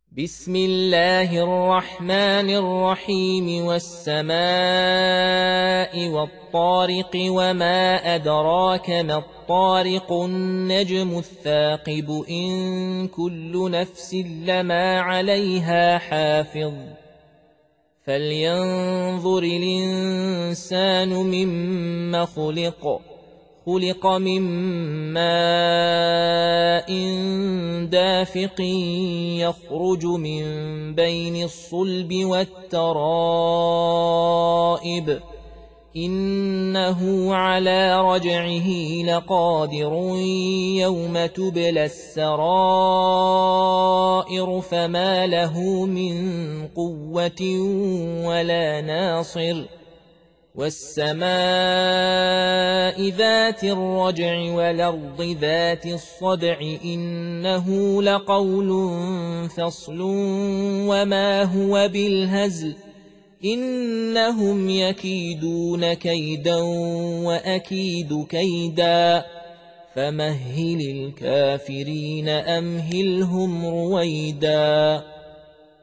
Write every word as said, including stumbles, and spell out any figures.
بسم الله الرحمن الرحيم والسماء والطارق وما أدراك ما الطارق النجم الثاقب إن كل نفس لما عليها حافظ فلينظر الإنسان مما خلق خلق من ماء دافق يخرج من بين الصلب والترائب إنه على رجعه لقادر يوم تبلى السرائر فما له من قوة ولا ناصر والسماء ذات الرجع والأرض ذات الصدع إنه لقول فصل وما هو بالهزل إنهم يكيدون كيدا وأكيد كيدا فمهل الكافرين أمهلهم رويدا.